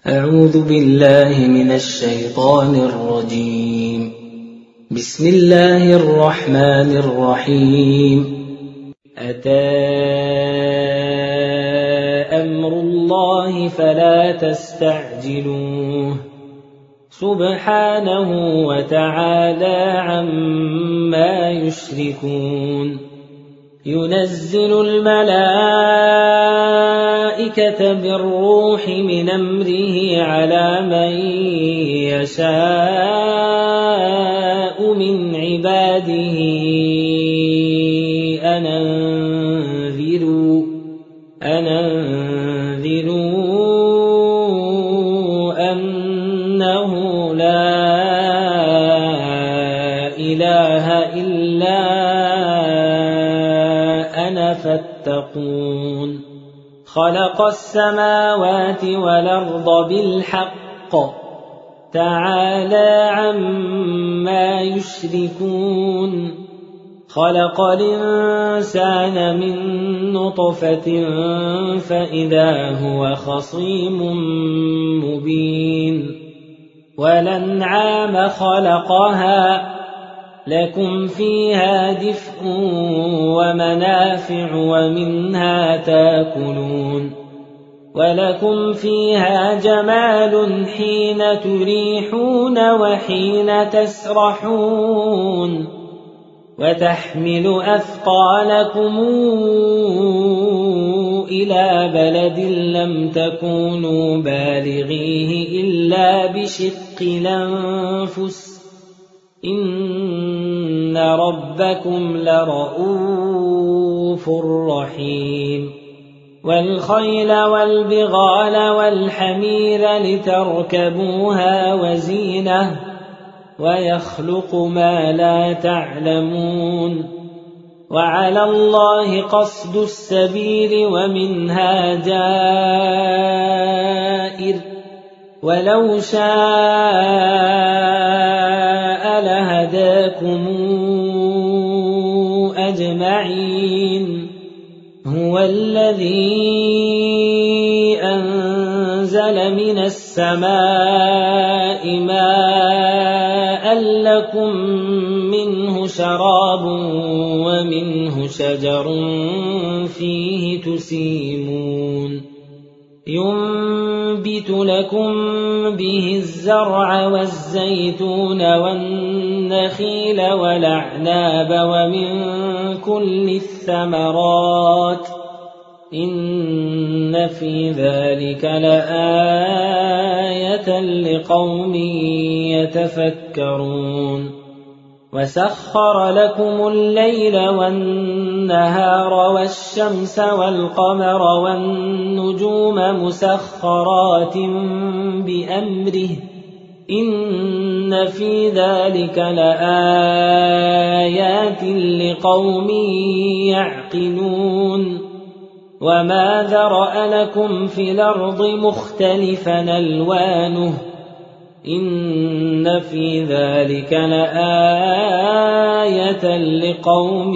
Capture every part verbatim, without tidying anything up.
أعوذ بالله من الشيطان الرجيم. بسم الله الرحمن الرحيم. أتى أمر الله فلا تستعجلوه سبحانه وتعالى عما يشركون. ينزل الملائكة بالروح من أمره على من يشاء من عباده أن أنذروا أن أنذروا أنه لا إله إلا أنا فاتقون. خلق السماوات والأرض بالحق تعالى عما يشركون. خلق الإنسان من نطفة فإذا هو خصيم مبين. والأنعام خلقها لكم فيها دفء ومنافع ومنها تاكلون. ولكم فيها جمال حين تريحون وحين تسرحون. وتحمل أثقالكم إلى بلد لم تكونوا بالغيه إلا بشق الأنفس إن ربكم لرؤوف رحيم. والخيل والبغال والحمير لتركبوها وزينة ويخلق ما لا تعلمون. وعلى الله قصد السبيل ومنها جائر ولو شاء لهداكم أجمعين. هو الذي أنزل من السماء ماء لكم منه شراب ومنه شجر فيه تسيمون. ينبت لكم به الزرع والزيتون والنخيل والأعناب ومن كل الثمرات إن في ذلك لآية لقوم يتفكرون. وسخر لكم الليل والنهار والشمس والقمر والنجوم مسخرات بأمره إن في ذلك لآيات لقوم يعقلون. وما ذرأ لكم في الأرض مختلفا ألوانه إن في ذلك لآية لقوم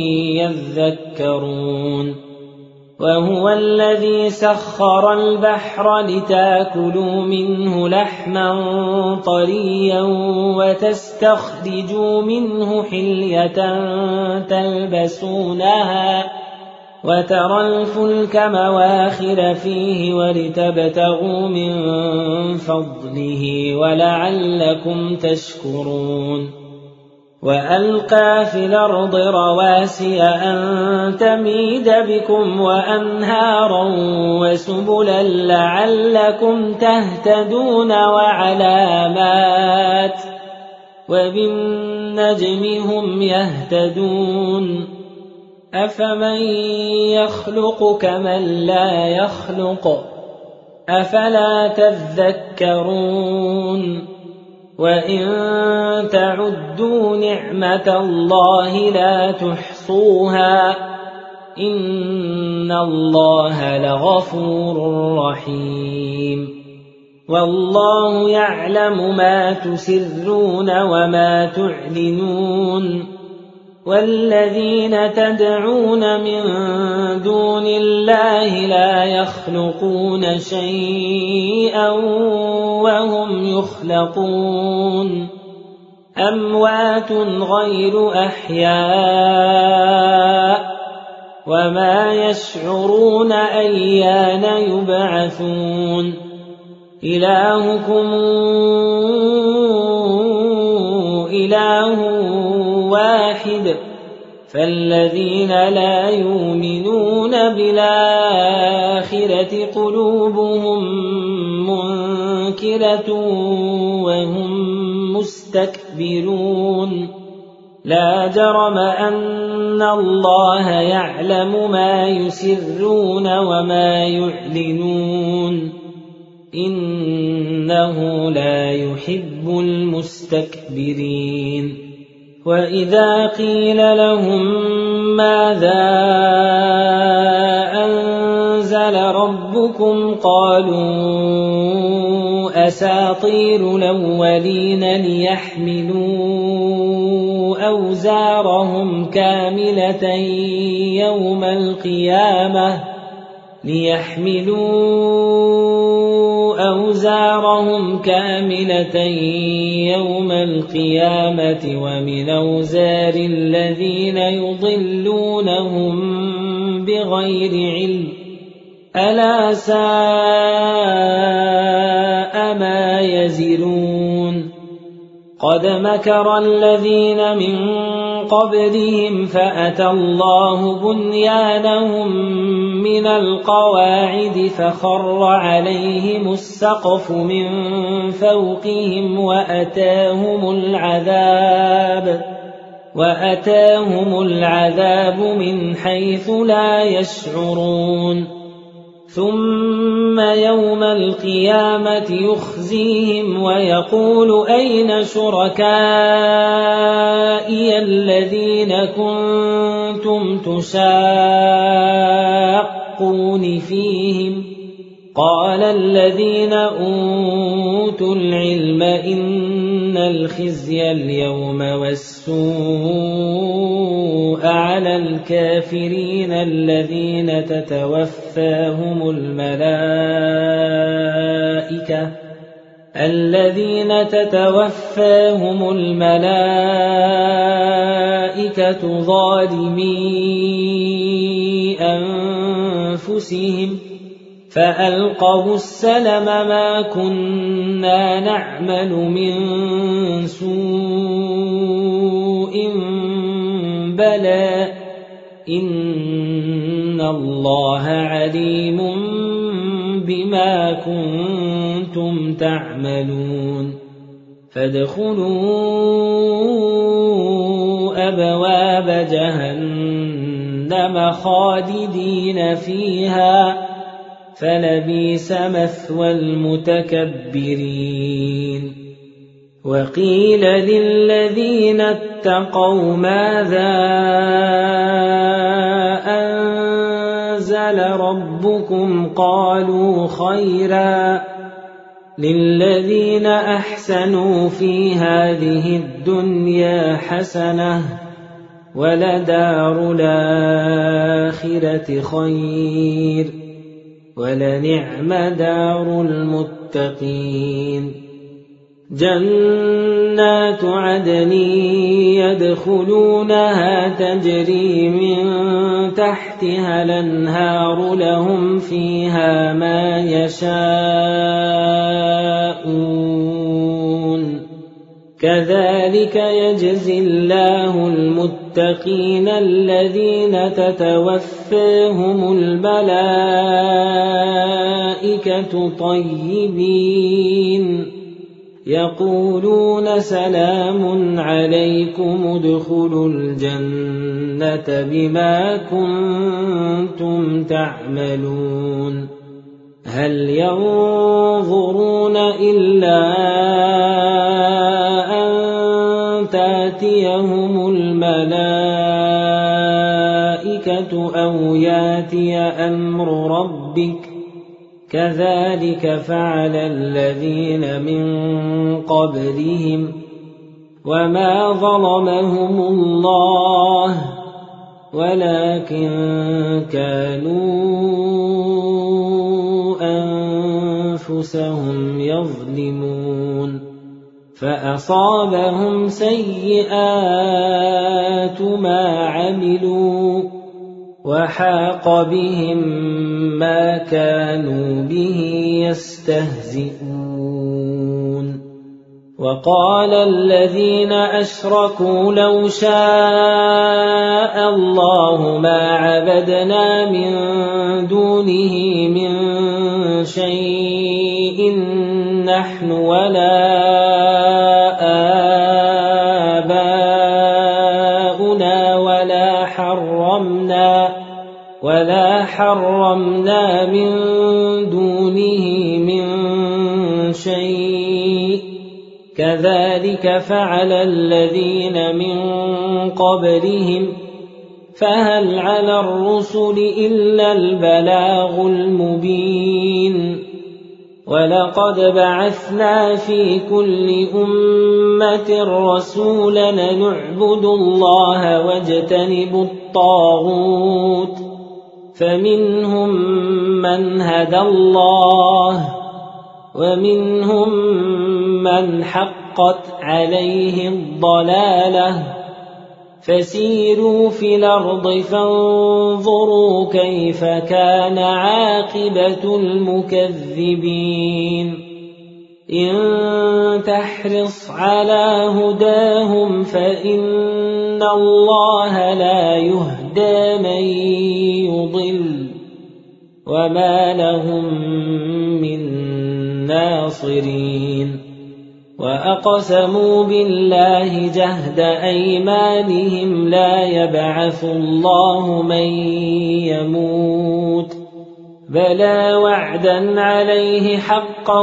يذكرون. وهو الذي سخر البحر لتاكلوا منه لحما طريا وتستخرجوا منه حلية تلبسونها وترى الفلك مواخر فيه ولتبتغوا من فضله ولعلكم تشكرون. وألقى في الأرض رواسي أن تميد بكم وأنهارا وسبلا لعلكم تهتدون وعلامات وبالنجم هم يهتدون. أفمن يخلق كمن لا يخلق أفلا تذكرون. وإن تعدوا نعمة الله لا تحصوها إن الله لغفور رحيم. والله يعلم ما تسرون وما تعلنون والذين تدعون من دون الله لا يخلقون شيئا وهم يخلقون أموات غير أحياء وما يشعرون أيان يبعثون إلهكم إله واحد فالذين لا يؤمنون بالآخرة قلوبهم منكرة وهم مستكبرون لا جرم أن الله يعلم ما يسرون وما يعلنون إنه لا يحب المستكبرين وإذا قيل لهم ماذا أنزل ربكم قالوا أساطير الأولين ليحملوا أوزارهم كاملة يوم القيامة ليحملوا أوزارهم كاملة يوم القيامة ومن أوزار الذين يضلونهم بغير علم ألا ساء ما يزرون قد مكر الذين من قبلهم فأتى الله بنيانهم من القواعد فخر عليهم السقف من فوقهم وأتاهم العذاب وأتاهم العذاب من حيث لا يشعرون ثم يوم القيامة يخزيهم ويقول أين شركائي الذين كنتم تشاقون فيهم قال الذين أوتوا العلم إن الخزي اليوم والسوء على الكافرين الذين تتوفاهم الملائكة الذين تتوفاهم الملائكة ظالمي أنفسهم فألقوا السلم ما كنا نعمل من سوء بلى إن الله عليم بما كنتم تعملون فادخلوا أبواب جهنم خالدين فيها فلبئس مثوى المتكبرين وقيل للذين اتقوا ماذا أنزل ربكم قالوا خيرا للذين أحسنوا في هذه الدنيا حسنة ولدار الآخرة خير ولنعم دار المتقين جنات عدن يدخلونها تجري من تحتها الأنهار لهم فيها ما يشاءون كذلك يجزي الله المتقين الذين تتوفاهم الملائكة طيبين يقولون سلام عليكم ادخلوا الجنة بما كنتم تعملون هل ينظرون إلا أن تأتيهم الملائكة أو يأتي أمر ربك كذلك فعل الذين من قبلهم وما ظلمهم الله ولكن كانوا أنفسهم يظلمون فأصابهم سيئات ما عملوا وحاق بهم ما كانوا به يستهزئون وقال الذين أشركوا لو شاء الله ما عبدنا من دونه من شيء نحن ولا آباؤنا ولا حرمنا ولا حرمنا من دونه من شيء كذلك فعل الذين من قبلهم فهل على الرسل إلا البلاغ المبين ولقد بعثنا في كل أمة رسولا نعبد الله واجتنب الطاغوت فمنهم من هدى الله ومنهم من حقت عليه الضلالة فسيروا في الأرض فانظروا كيف كان عاقبة المكذبين إن تحرص على هداهم فإن الله لا يهدى من يضل وما لهم من ناصرين وأقسموا بالله جهد أيمانهم لا يبعث الله من يموت بلى وعدا عليه حقا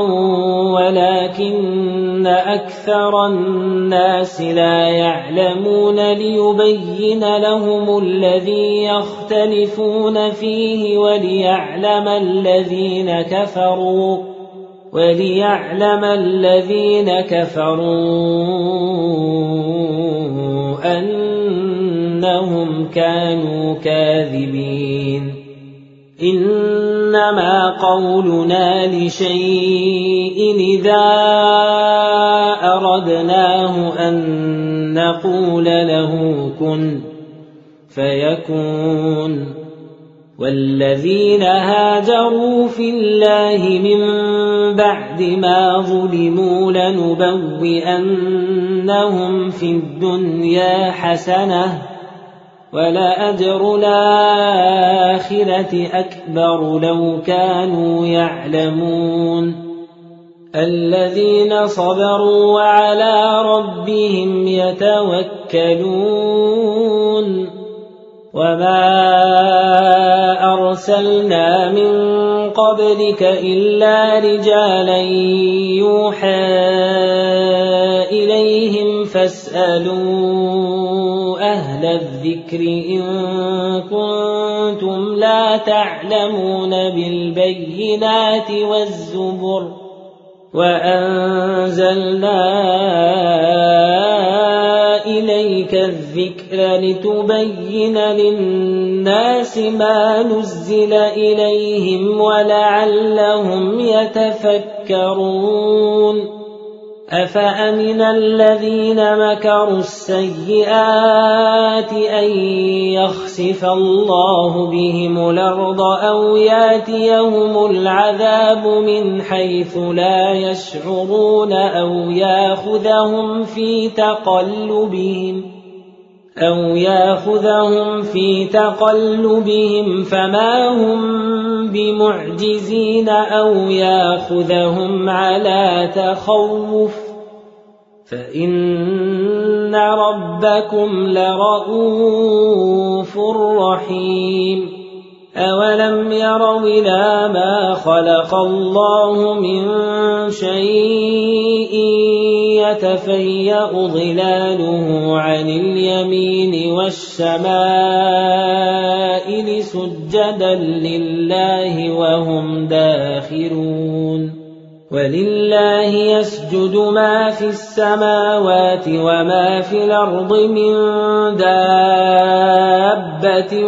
ولكن أكثر الناس لا يعلمون ليبين لهم الذي يختلفون فيه وليعلم الذين كفروا وليعلم الذين كفروا أنهم كانوا كاذبين إنما قولنا لشيء إذا أردناه أن نقول له كن فيكون والذين هاجروا في الله من بعد ما ظلموا لنبوئنهم في الدنيا حسنة ولأجر الآخرة أكبر لو كانوا يعلمون الذين صبروا وعلى ربهم يتوكلون وما أرسلنا من قبلك إلا رجالا يوحى إليهم فاسألوا أهل الذكر إن كنتم لا تعلمون بالبينات والزبر وأنزلنا إليك الذكر لتبين للناس ما نزل إليهم ولعلهم يتفكرون أفأمن الذين مكروا السيئات أن يخسف الله بهم الأرض أو ياتيهم العذاب من حيث لا يشعرون أو ياخذهم في تقلبهم أو ياخذهم في تقلبهم فما هم بمعجزين أو ياخذهم على تخوف فإن ربكم لرؤوف رحيم أولم يروا إلى ما خلق الله من شيء يتفيأ ظلاله عن اليمين والشمائل سجدا لله وهم داخرون ولله يسجد ما في السماوات وما في الأرض من دابة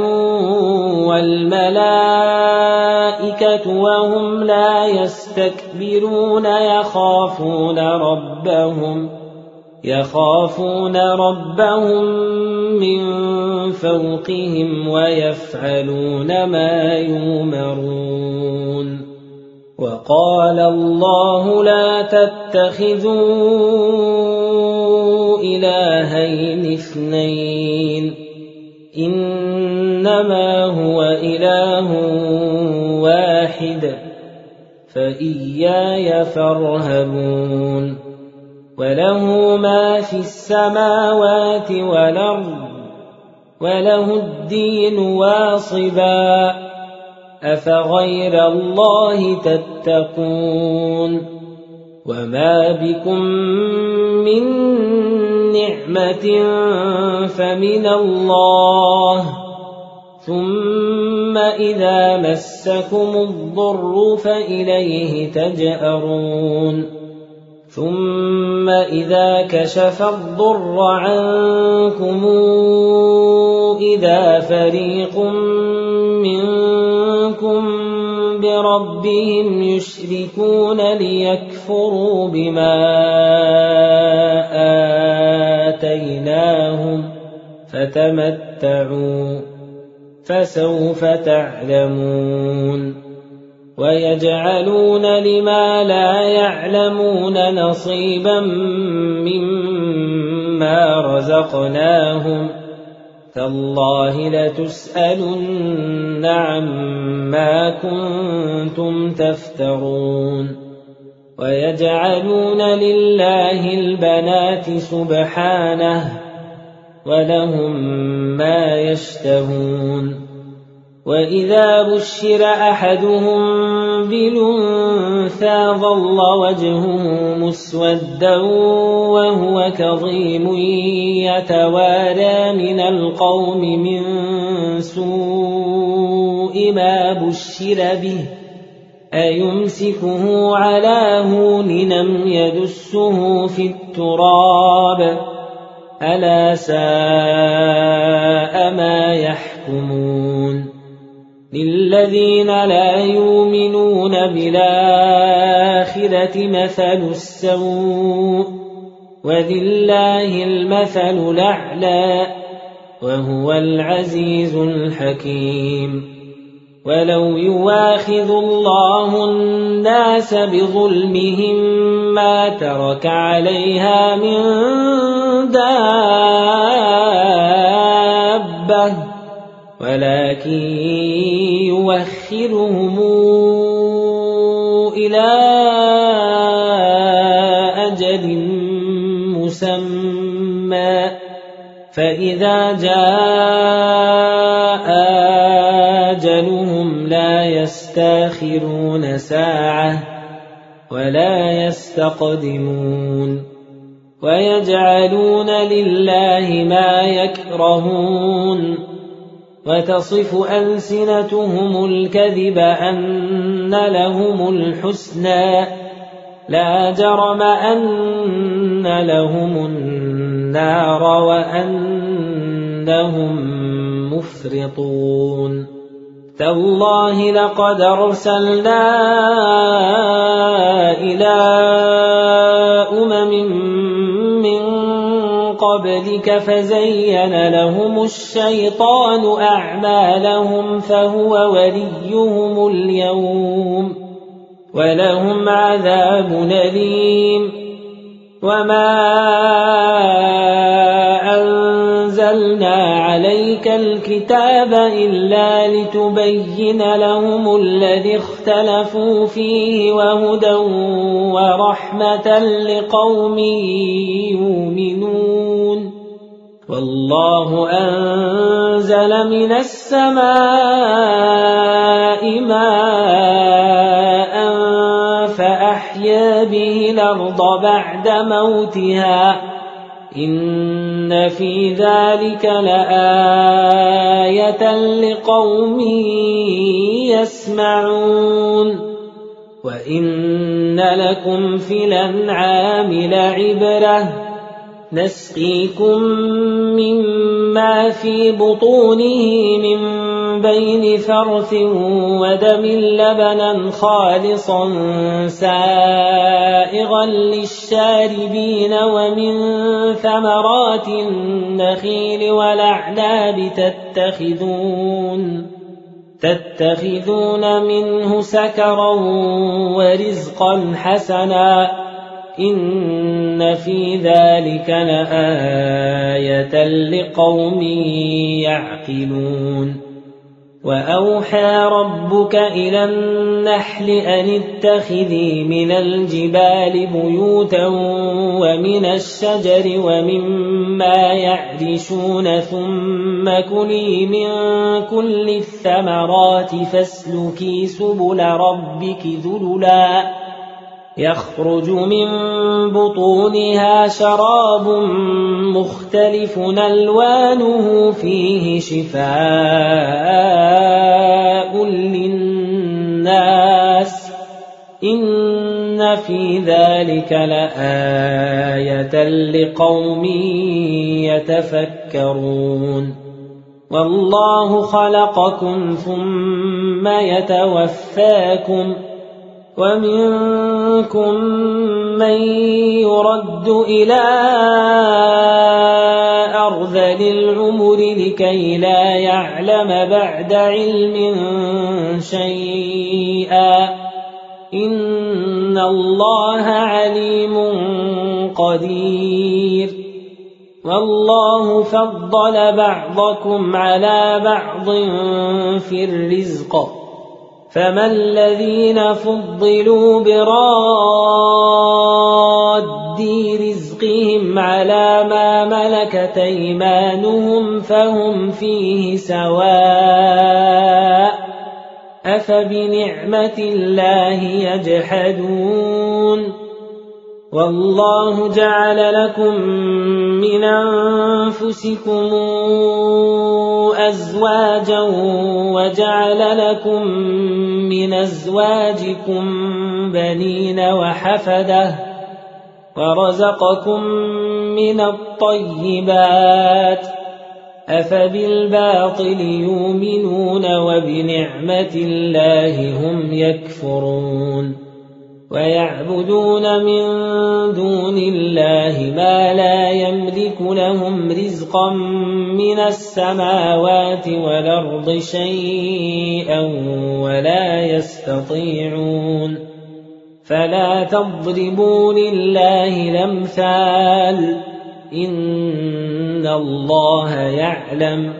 والملائكة وهم لا يستكبرون يخافون ربهم يخافون ربهم من فوقهم ويفعلون ما يؤمرون. وقال الله لا تتخذوا إلهين اثنين إنما هو إله واحد فإياي فارهبون. وله ما في السماوات والأرض وله الدين واصبا أفغير الله تتقون. وما بكم من نعمة فمن الله ثم إذا مسكم الضر فإليه تجأرون. ثم إذا كشف الضر عنكم إذا فريق منكم بربهم يشركون ليكفروا بما آتيناهم فتمتعوا فسوف تعلمون. ويجعلون لما لا يعلمون نصيبا مما رزقناهم تالله لتسألن عما كنتم تفترون. ويجعلون لله البنات سبحانه ولهم ما يشتهون. وإذا بشر أحدهم بالأنثى ظل وجهه مسودا وهو كظيم يتوارى من القوم من سوء ما بشر به أيمسكه على هون أم يدسه في التراب ألا ساء ما يحكمون. للذين لا يؤمنون بالآخرة مثل السوء ولله المثل الأعلى وهو العزيز الحكيم. ولو يواخذ الله الناس بظلمهم ما ترك عليها من دابة ولكن يوخرهم إلى أجل مسمى فإذا جاء أجلهم لا يستاخرون ساعة ولا يستقدمون. ويجعلون لله ما يكرهون وتصف ألسنتهم الكذب أن لهم الحسنى لا جرم أن لهم النار وأنهم مفرطون. تالله لقد أرسلنا إلى أمم من قبلك فزين لهم الشيطان أعمالهم فهو وليهم اليوم ولهم عذاب أليم. وما أنزلنا عليك الكتاب إلا لتبين لهم الذي اختلفوا فيه وهدى ورحمة لقوم يؤمنون. والله أنزل من السماء ماء فأحيا به الأرض بعد موتها إن في ذلك لآية لقوم يسمعون. وَإِنَّ لَكُمْ فِي الْأَنْعَامِ لَعِبْرَةً نَسْقِيكُم مِّمَّا فِي بُطُونِهِ مِن بَيْنِ فَرْثٍ وَدَمٍ لَّبَنًا خَالِصًا سَائِغًا لِّلشَّارِبِينَ وَمِن ثَمَرَاتِ النَّخِيلِ وَالْأَعْنَابِ تَتَّخِذُونَ تَتَّخِذُونَ مِنْهُ سَكَرًا وَرِزْقًا حَسَنًا إِنَّ فِي ذَلِكَ لَآيَةً لِقَوْمٍ يَعْقِلُونَ وَأَوْحَى رَبُّكَ إِلَى النَّحْلِ أَنِ اتَّخِذِي مِنَ الْجِبَالِ بُيُوتًا وَمِنَ الشَّجَرِ وَمِمَّا يَعْرِشُونَ ثُمَّ كُلِي مِن كُلِّ الثَّمَرَاتِ فَاسْلُكِي سُبُلَ رَبِّكِ ذُلُلًا يَخْرُجُ مِن بُطُونِهَا شَرَابٌ مُخْتَلِفٌ أَلْوَانُهُ فِيهِ شِفَاءٌ لِّلنَّاسِ إِنَّ فِي ذَلِكَ لَآيَةً لِقَوْمٍ يَتَفَكَّرُونَ وَاللَّهُ خَلَقَكُمْ ثُمَّ يَتَوَفَّاكُمْ وَمِنكُم مَّن يُرَدُّ إِلَىٰ أَرْذَلِ الْعُمُرِ لِكَيْ لَا يَعْلَمَ بَعْدَ عِلْمٍ شَيْئًا إِنَّ اللَّهَ عَلِيمٌ قَدِيرٌ وَاللَّهُ فَضَّلَ بَعْضَكُمْ عَلَىٰ بَعْضٍ فِي الرِّزْقِ فَمَا الَّذِينَ فُضِّلُوا بِرَادِّ رِزْقِهِمْ عَلَىٰ مَا مَلَكَتْ أَيْمَانُهُمْ فَهُمْ فِيهِ سَوَاءٌ أَفَبِنِعْمَةِ اللَّهِ يَجْحَدُونَ وَاللَّهُ جَعَلَ لَكُم مِّنْ أَنفُسِكُمْ أَزْوَاجًا وَجَعَلَ لَكُم مِّنْ أَزْوَاجِكُم بَنِينَ وَحَفَدَةً وَرَزَقَكُم مِّنَ الطَّيِّبَاتِ أَفَبِالْبَاطِلِ يُؤْمِنُونَ وَبِنِعْمَةِ اللَّهِ هُمْ يَكْفُرُونَ وَيَعْبُدُونَ مِن دُونِ اللَّهِ مَا لَا يَمْلِكُ لَهُمْ رِزْقًا مِّنَ السَّمَاوَاتِ وَالْأَرْضِ شَيْئًا وَلَا يَسْتَطِيعُونَ فَلَا تَضْرِبُوا لِلَّهِ الْأَمْثَالَ إِنَّ اللَّهَ يَعْلَمُ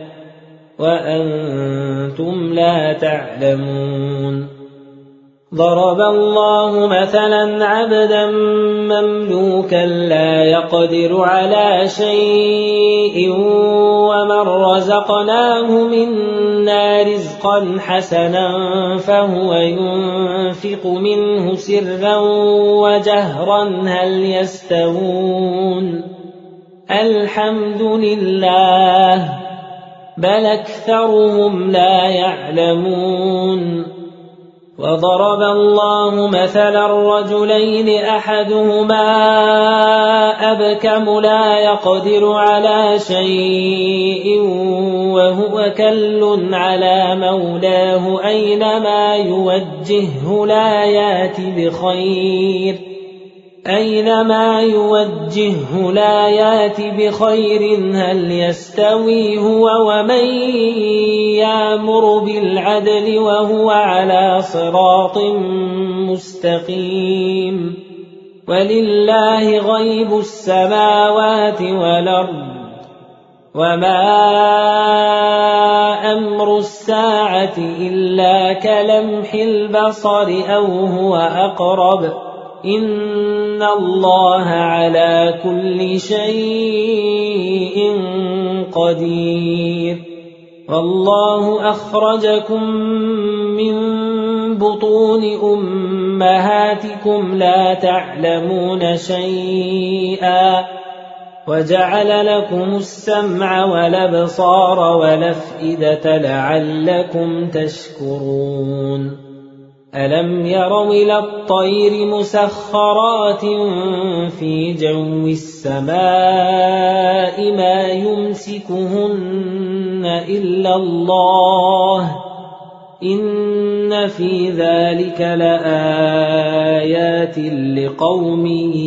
وَأَنتُمْ لَا تَعْلَمُونَ ضَرَبَ اللَّهُ مَثَلًا عَبْدًا مَّمْلُوكًا لَّا يَقْدِرُ عَلَىٰ شَيْءٍ وَمَن رَّزَقْنَاهُ مِنَّا رِزْقًا حَسَنًا فَهُوَ يُنفِقُ مِنْهُ سِرًّا وَجَهْرًا هَلْ يَسْتَوُونَ الْحَمْدُ لِلَّهِ بَلْ أَكْثَرُهُمْ لَا يَعْلَمُونَ وَضَرَبَ اللَّهُ مَثَلًا رَّجُلَيْنِ أَحَدُهُمَا أَبْكَمُ لَا يَقْدِرُ عَلَىٰ شَيْءٍ وَهُوَ كَلٌّ عَلَىٰ مَوْلَاهُ أَيْنَمَا يُوَجِّههُّ لَا يَأْتِ بِخَيْرٍ أَيْنَمَا يُوَجِّههُّ لَا يَأْتِ بِخَيْرٍ هَلْ يَسْتَوِي هُوَ وَمَن يَأْمُرُ بِالْعَدْلِ وَهُوَ عَلَىٰ صِرَاطٍ مُّسْتَقِيمٍ وَلِلَّهِ غَيْبُ السَّمَاوَاتِ وَالْأَرْضِ وَمَا أَمْرُ السَّاعَةِ إِلَّا كَلَمْحِ الْبَصَرِ أَوْ هُوَ أَقْرَبُ إِنَّ اللَّهَ عَلَىٰ كُلِّ شَيْءٍ قَدِيرٌ وَاللَّهُ أَخْرَجَكُم مِّن بُطُونِ أُمَّهَاتِكُمْ لَا تَعْلَمُونَ شَيْئًا وَجَعَلَ لَكُمُ السَّمْعَ وَالْأَبْصَارَ وَالْأَفْئِدَةَ لَعَلَّكُمْ تَشْكُرُونَ ألم يروا إلى الطير مسخرات في جو السماء ما يمسكهن إلا الله إن في ذلك لآيات لقوم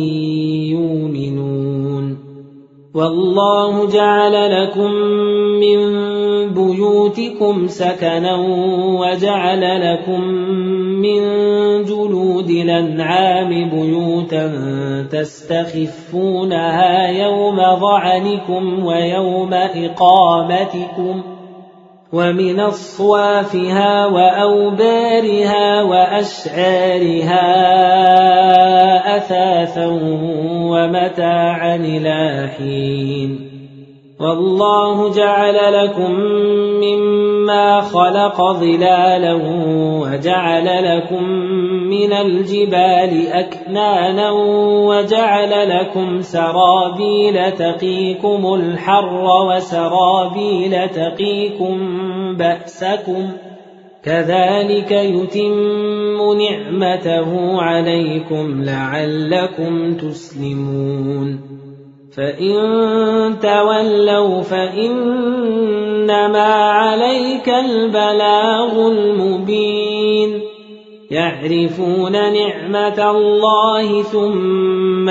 يؤمنون والله جعل لكم من بيوتكم سكنا وجعل لكم من جلود الأنعام بيوتا تستخفونها يوم ظعنكم ويوم إقامتكم ومن أصوافها وأوبارها وأشعارها أثاثا ومتاعا إلى حين والله جعل لكم مما خلق ظلالا وجعل لكم من الجبال أكنانا وجعل لكم سرابيل تقيكم الحر وسرابيل تقيكم بأسكم كذلك يتم نعمته عليكم لعلكم تسلمون فإن تولوا فإنما عليك البلاغ المبين يعرفون نعمة الله ثم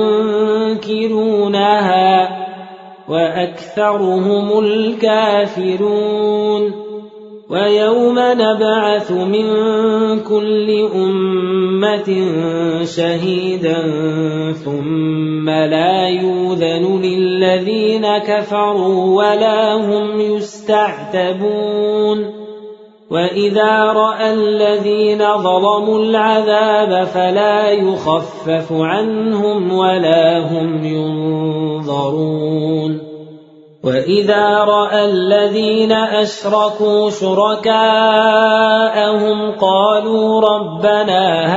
ينكرونها وأكثرهم الكافرون ويوم نبعث من كل أمة شهيدا ثم لا يؤذن للذين كفروا ولا هم يستعتبون وإذا رأى الذين ظلموا العذاب فلا يخفف عنهم ولا هم ينظرون وإذا رأى الذين أشركوا شركاءهم قالوا ربنا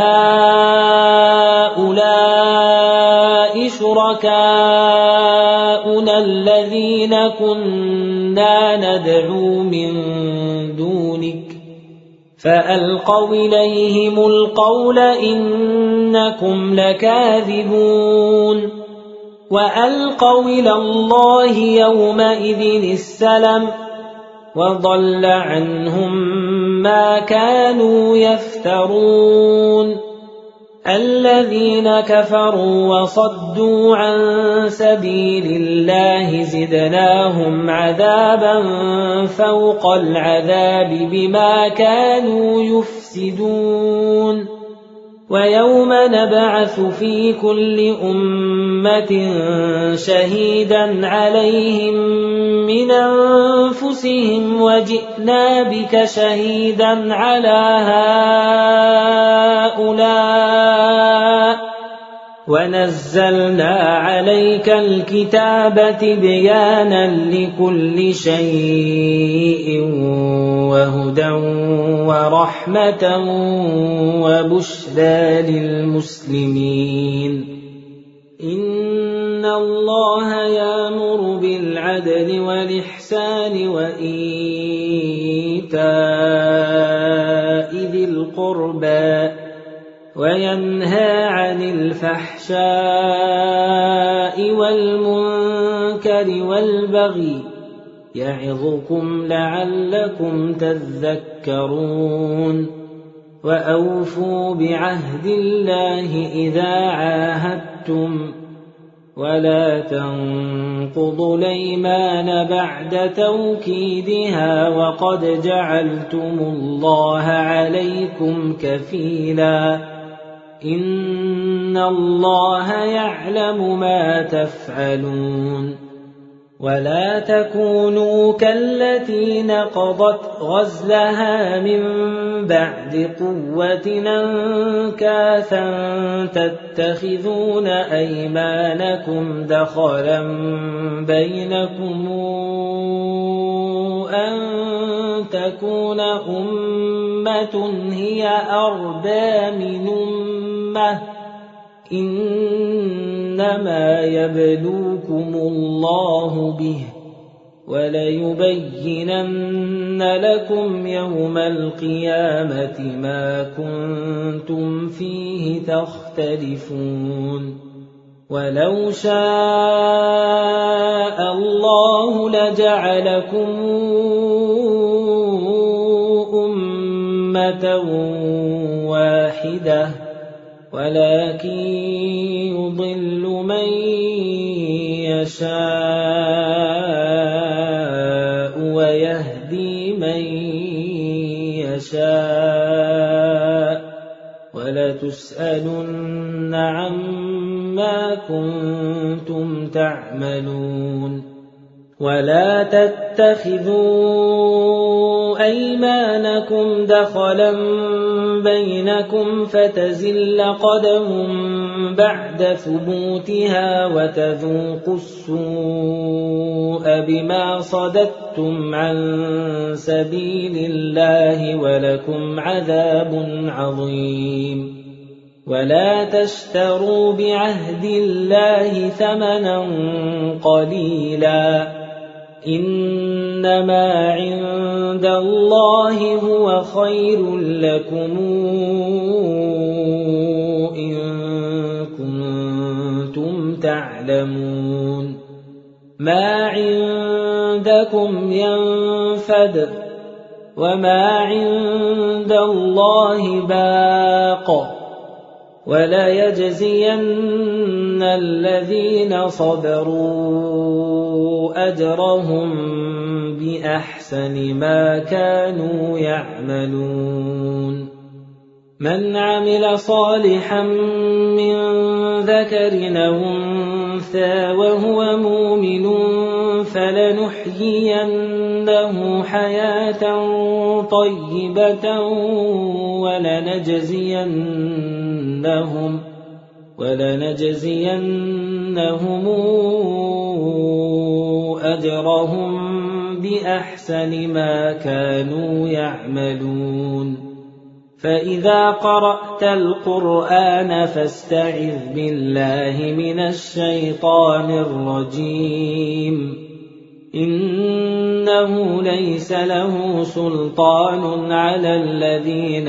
هؤلاء شركاؤنا الذين كنا ندعو من دونك فألقوا إليهم القول إنكم لكاذبون وألقوا إلى الله يومئذ السلم وضل عنهم ما كانوا يفترون الذين كفروا وصدوا عن سبيل الله زدناهم عذابا فوق العذاب بما كانوا يفسدون ويوم نبعث في كل أمة شهيدا عليهم من أنفسهم وجئنا بك شهيدا على هؤلاء ونزلنا عليك الكتاب تبيانا لكل شيء وهدى ورحمة وبشرى للمسلمين إن الله يأمر بالعدل والإحسان وإيتاء ذي القربى وينهى عن الفحشاء والمنكر والبغي يعظكم لعلكم تذكرون وأوفوا بعهد الله إذا عاهدتم ولا تنقضوا الأيمان بعد توكيدها وقد جعلتم الله عليكم كفيلا إن الله يعلم ما تفعلون ولا تكونوا كالتي نقضت غزلها من بعد قوة أنكاثا تتخذون أيمانكم دخلا بينكم أن تكون أمة هي أربى من أمة إنما يبلوكم الله به وَلَيُبَيِّنَنَّ لَكُمْ يَوْمَ الْقِيَامَةِ مَا كُنتُمْ فِيهِ تَخْتَلِفُونَ وَلَوْ شَاءَ اللَّهُ لَجَعَلَكُمْ أُمَّةً وَاحِدَةً وَلَكِن يُضِلُّ مَن يَشَاءُ وَيَهْدِي مَن يَشَاءُ وَلَتُسْأَلُنَّ عَمَّا كُنتُمْ تَعْمَلُونَ وَلَا تَتَّخِذُوا أَيْمَانَكُمْ دَخَلًا بَيْنَكُمْ فَتَزِلَّ قَدَمٌ بَعْدَ ثُبُوتِهَا وَتَذُوقُوا السُّوءَ بِمَا صَدَدتُّمْ عَن سَبِيلِ اللَّهِ وَلَكُمْ عَذَابٌ عَظِيمٌ وَلَا تَشْتَرُوا بِعَهْدِ اللَّهِ ثَمَنًا قَلِيلًا إِنَّمَا عِندَ اللَّهِ هُوَ خَيْرٌ لَكُمْ إِن كُنتُمْ تَعْلَمُونَ مَا عِندَكُمْ يَنفَدُ وَمَا عِندَ اللَّهِ بَاقٍ وَلَيَجْزِيَنَّ الَّذِينَ صَبَرُوا أَجْرَهُم بِأَحْسَنِ مَا كَانُوا يَعْمَلُونَ مَنْ عَمِلَ صَالِحًا مِّن ذَكَرٍ أَوْ أُنثَىٰ وَهُوَ مُؤْمِنٌ فَلَنُحْيِيَنَّهُ حَيَاةً طَيِّبَةً وَلَنَجْزِيَنَّهُمْ وَلَنَجْزِيَنَّهُمْ أَجْرَهُم بِأَحْسَنِ مَا كَانُوا يَعْمَلُونَ فَإِذَا قَرَأْتَ الْقُرْآنَ فَاسْتَعِذْ بِاللَّهِ مِنَ الشَّيْطَانِ الرَّجِيمِ إِنَّهُ لَيْسَ لَهُ سُلْطَانٌ عَلَى الَّذِينَ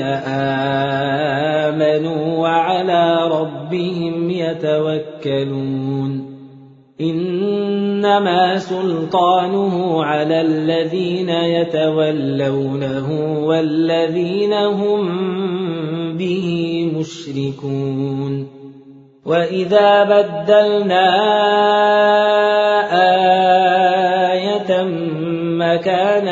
آمَنُوا وَعَلَى رَبِّهِمْ يَتَوَكَّلُونَ إِنَّمَا سُلْطَانُهُ عَلَى الَّذِينَ يَتَوَلَّوْنَهُ وَالَّذِينَ هُمْ بِهِ مُشْرِكُونَ وَإِذَا بَدَّلْنَا آيَةً مَكَانَ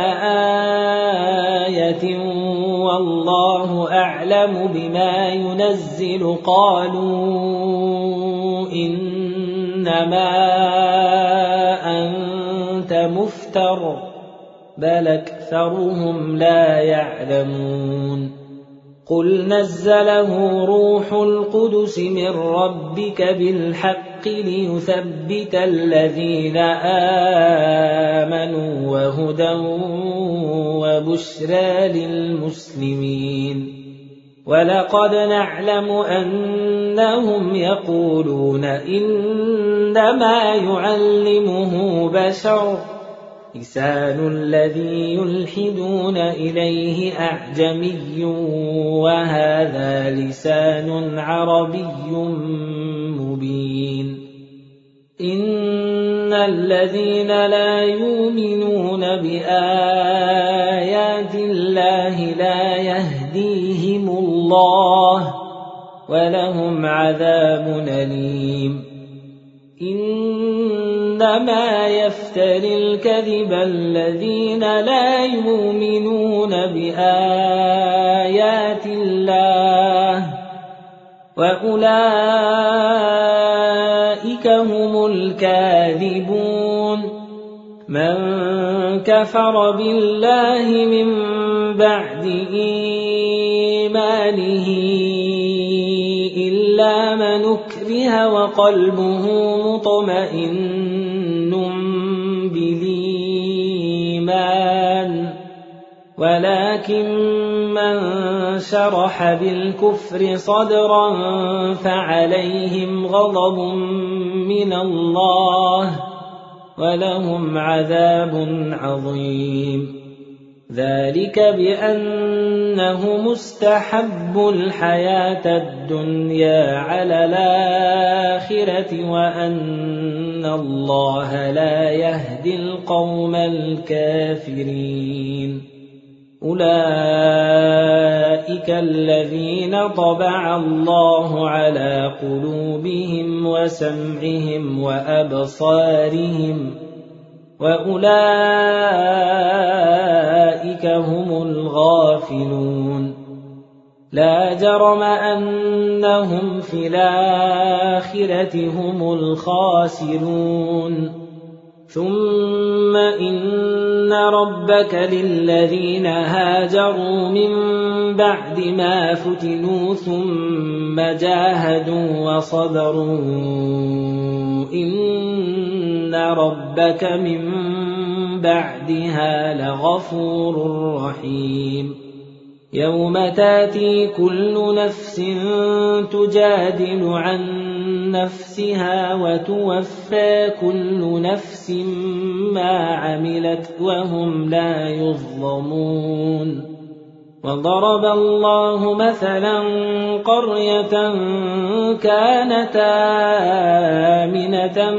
آيَةٍ وَاللَّهُ أَعْلَمُ بِمَا يُنَزِّلُ قَالُوا إِنَّمَا أَنتَ مُفْتَرٍ بَلْ أَكْثَرُهُمْ لَا يَعْلَمُونَ قُلْ نَزَّلَهُ رُوحُ الْقُدُسِ مِنْ رَبِّكَ بِالْحَقِّ لِيُثَبِّتَ الَّذِينَ آمَنُوا وَهُدًى وَبُشْرَى لِلْمُسْلِمِينَ وَلَقَدْ نَعْلَمُ أَنَّهُمْ يَقُولُونَ إِنَّمَا يُعَلِّمُهُ بَشَرٌ لِسَانُ الَّذِي يُلْحِدُونَ إِلَيْهِ أَعْجَمِيٌّ وَهَذَا لِسَانٌ عَرَبِيٌّ مُبِينٌ إِنَّ الَّذِينَ لَا يُؤْمِنُونَ بِآيَاتِ اللَّهِ لَا يَهْدِيهِمُ اللَّهُ وَلَهُمْ عَذَابٌ أَلِيمٌ إِنَّمَا يَفْتَرِي الْكَذِبَ الَّذِينَ لَا يُؤْمِنُونَ بِآيَاتِ اللَّهِ وَأُولَئِكَ هُمُ الْكَاذِبُونَ مَنْ كَفَرَ بِاللَّهِ مِنْ بَعْدِ إِيمَانِهِ إِلَّا مَنْ أُكْرِهَ وَقَلْبُهُ مُطْمَئِنٌّ بِالْإِيمَانِ وَلَكِنْ مَنْ شَرَحَ بِالْكُفْرِ صَدْرًا فَعَلَيْهِمْ غَضَبٌ مِنَ اللَّهِ ولهم عذاب عظيم. ذلك بأنه مستحب الحياة الدنيا على الآخرة وأن الله لا يهدي القوم الكافرين. أولئك الذين طبع الله على قلوبهم وسمعهم وأبصارهم وأولئك هم الغافلون. لا جرم أنهم في الآخرة هم الخاسرون. ثم إن ربك للذين هاجروا من بعد ما فتنوا ثم جاهدوا وصبروا إن ربك من بعدها لغفور رحيم. يوم تاتي كل نفس تجادل عن نفسها وتوفى كل نفس ما عملت وهم لا يظلمون. وضرب الله مثلا قرية كانت آمنة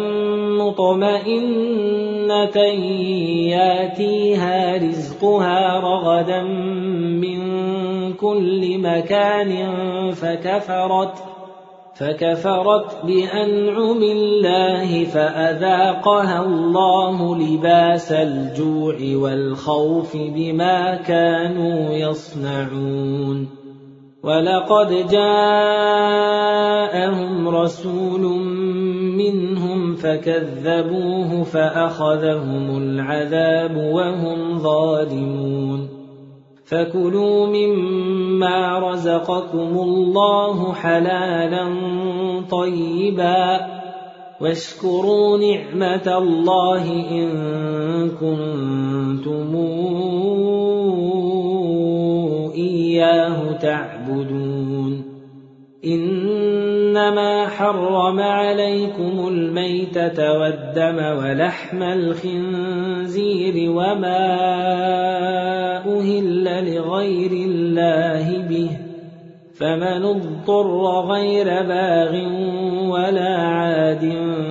مطمئنة ياتيها رزقها رغدا من كل مكان فكفرت فكفرت بأنعم الله فأذاقها الله لباس الجوع والخوف بما كانوا يصنعون. ولقد جاءهم رسول منهم فكذبوه فأخذهم العذاب وهم ظالمون. فكلوا مما رزقكم الله حلالا طيبا واشكروا نعمة الله إن كنتم إياه تعبدون. إنما حرم عليكم الميتة والدم ولحم الخنزير وما أهل لغير الله به فمن اضطر غير باغ ولا عاد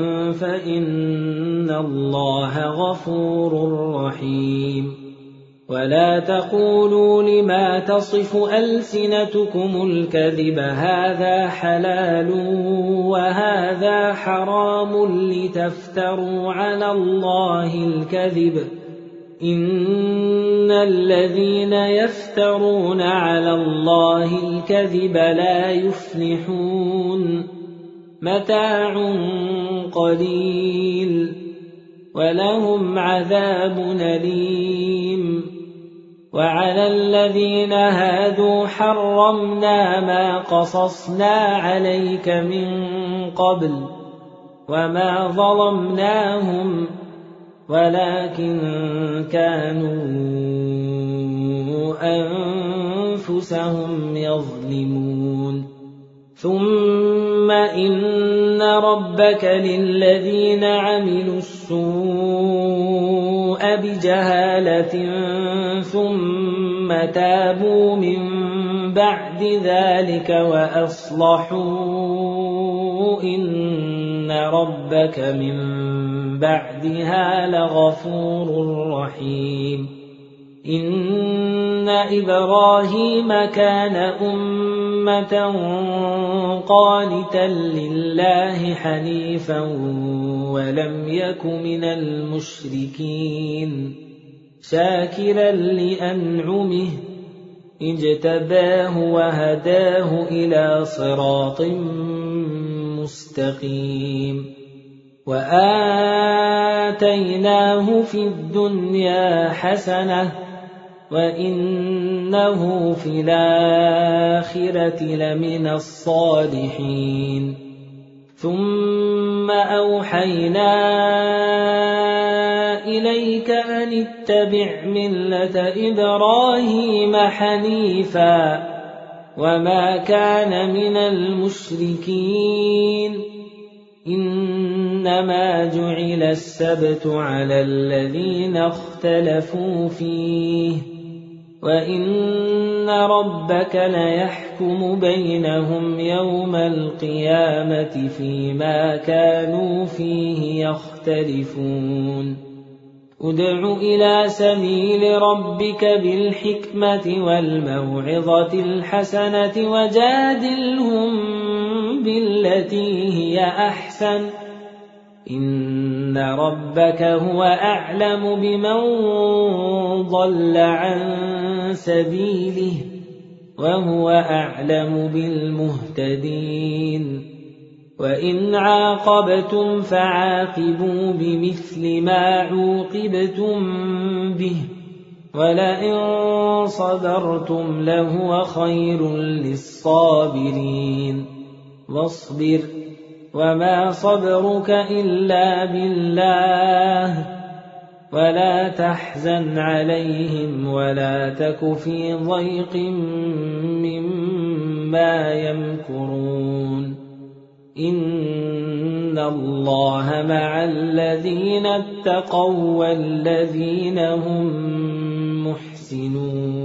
فإن الله غفور رحيم. ولا تقولوا لما تصف ألسنتكم الكذب هذا حلال وهذا حرام لتفتروا على الله الكذب إن الذين يفترون على الله الكذب لا يفلحون. متاع قليل ولهم عذاب أليم. وعلى الذين هادوا حرمنا ما قصصنا عليك من قبل وما ظلمناهم ولكن كانوا أنفسهم يظلمون. ثم إن ربك للذين عملوا السوء بجهالة ثم تابوا من بعد ذلك وأصلحوا إن ربك من بعدها لغفور رحيم. إن إبراهيم كان أمة قانتا لله حنيفا ولم يك من المشركين شاكرا لأنعمه اجتباه وهداه إلى صراط مستقيم. وآتيناه في الدنيا حسنة وإنه في الآخرة لمن الصالحين. ثم أوحينا إليك أن اتبع ملة إبراهيم حنيفا وما كان من المشركين. إن إنما جعل السبت على الذين اختلفوا فيه وإن ربك ليحكم بينهم يوم القيامة فيما كانوا فيه يختلفون ادع إلى سبيل ربك بالحكمة والموعظة الحسنة وجادلهم بالتي هي أحسن إن ربك هو أعلم بمن ضل عن سبيله وهو أعلم بالمهتدين وإن عاقبتم فعاقبوا بمثل ما عوقبتم به ولئن صبرتم لهو خير للصابرين واصبر وما صبرك إلا بالله ولا تحزن عليهم ولا تك في ضيق مما يمكرون إن الله مع الذين اتقوا والذين هم محسنون